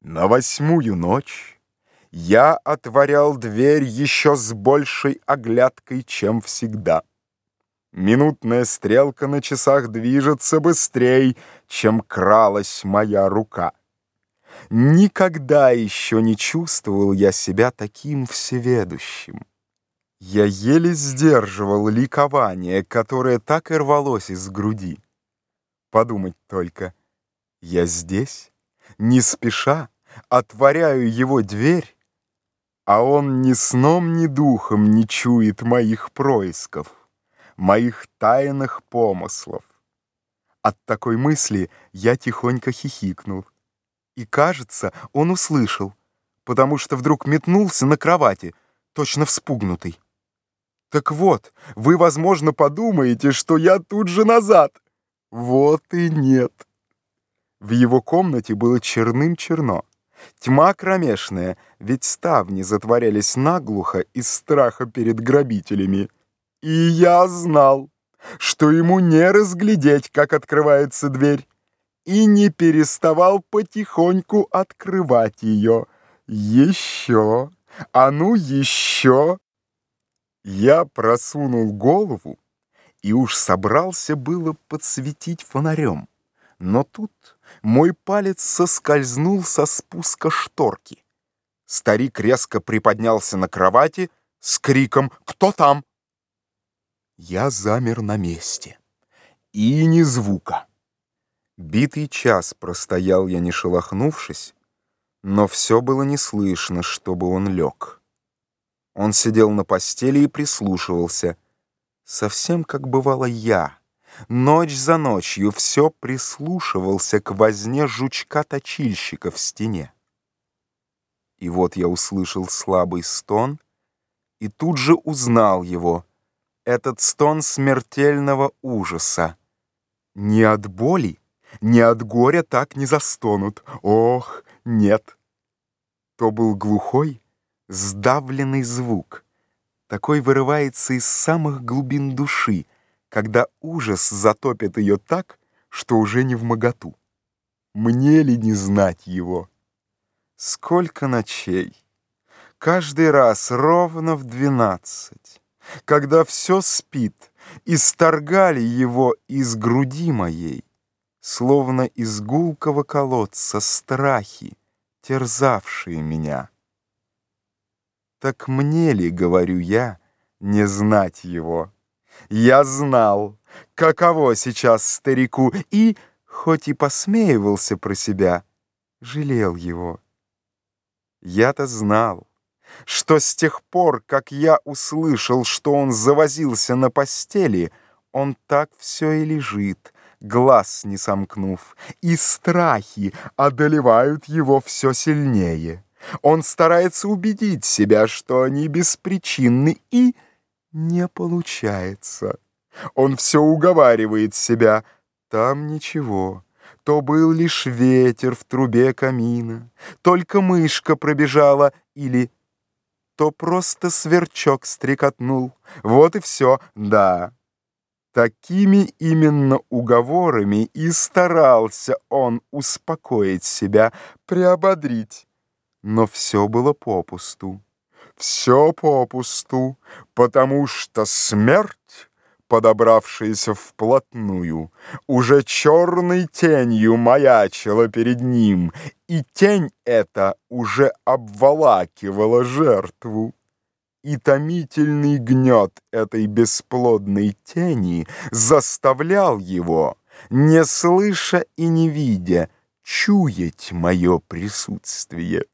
На 8-ю ночь я отворял дверь еще с большей оглядкой, чем всегда. Минутная стрелка на часах движется быстрей, чем кралась моя рука. Никогда еще не чувствовал я себя таким всеведущим. Я еле сдерживал ликование, которое так и рвалось из груди. Подумать только, я здесь, не спеша, отворяю его дверь, а он ни сном, ни духом не чует моих происков, моих тайных помыслов. От такой мысли я тихонько хихикнул. И, кажется, он услышал, потому что вдруг метнулся на кровати, точно вспугнутый. Так вот, вы, возможно, подумаете, что я тут же назад. Вот и нет. В его комнате было черным-черно. Тьма кромешная, ведь ставни затворялись наглухо из страха перед грабителями. И я знал, что ему не разглядеть, как открывается дверь, и не переставал потихоньку открывать ее. Еще, а ну еще. Я просунул голову и уж собрался было подсветить фонарем. Но тут мой палец соскользнул со спуска шторки. Старик резко приподнялся на кровати с криком «Кто там?». Я замер на месте. И ни звука. Битый час простоял я, не шелохнувшись, но все было не слышно, чтобы он лег. Он сидел на постели и прислушивался, совсем как бывало я. Ночь за ночью все прислушивался к возне жучка-точильщика в стене. И вот я услышал слабый стон и тут же узнал его, этот стон смертельного ужаса. Ни от боли, ни от горя так не застонут. Ох, нет. То был глухой, сдавленный звук. Такой вырывается из самых глубин души, когда ужас затопит ее так, что уже не вмоготу. Мне ли не знать его? Сколько ночей! Каждый раз ровно в 12, когда все спит, исторгали его из груди моей, словно из гулкого колодца страхи, терзавшие меня. Так мне ли, говорю я, не знать его? Я знал, каково сейчас старику, и, хоть и посмеивался про себя, жалел его. Я-то знал, что с тех пор, как я услышал, что он завозился на постели, он так все и лежит, глаз не сомкнув, и страхи одолевают его все сильнее. Он старается убедить себя, что они беспричинны, и не получается. Он все уговаривает себя. Там ничего. То был лишь ветер в трубе камина, только мышка пробежала, или то просто сверчок стрекотнул. Вот и все, да. Такими именно уговорами и старался он успокоить себя, приободрить. Но все было попусту. Все попусту, потому что смерть, подобравшаяся вплотную, уже черной тенью маячила перед ним, и тень эта уже обволакивала жертву. И томительный гнет этой бесплодной тени заставлял его, не слыша и не видя, чуять мое присутствие.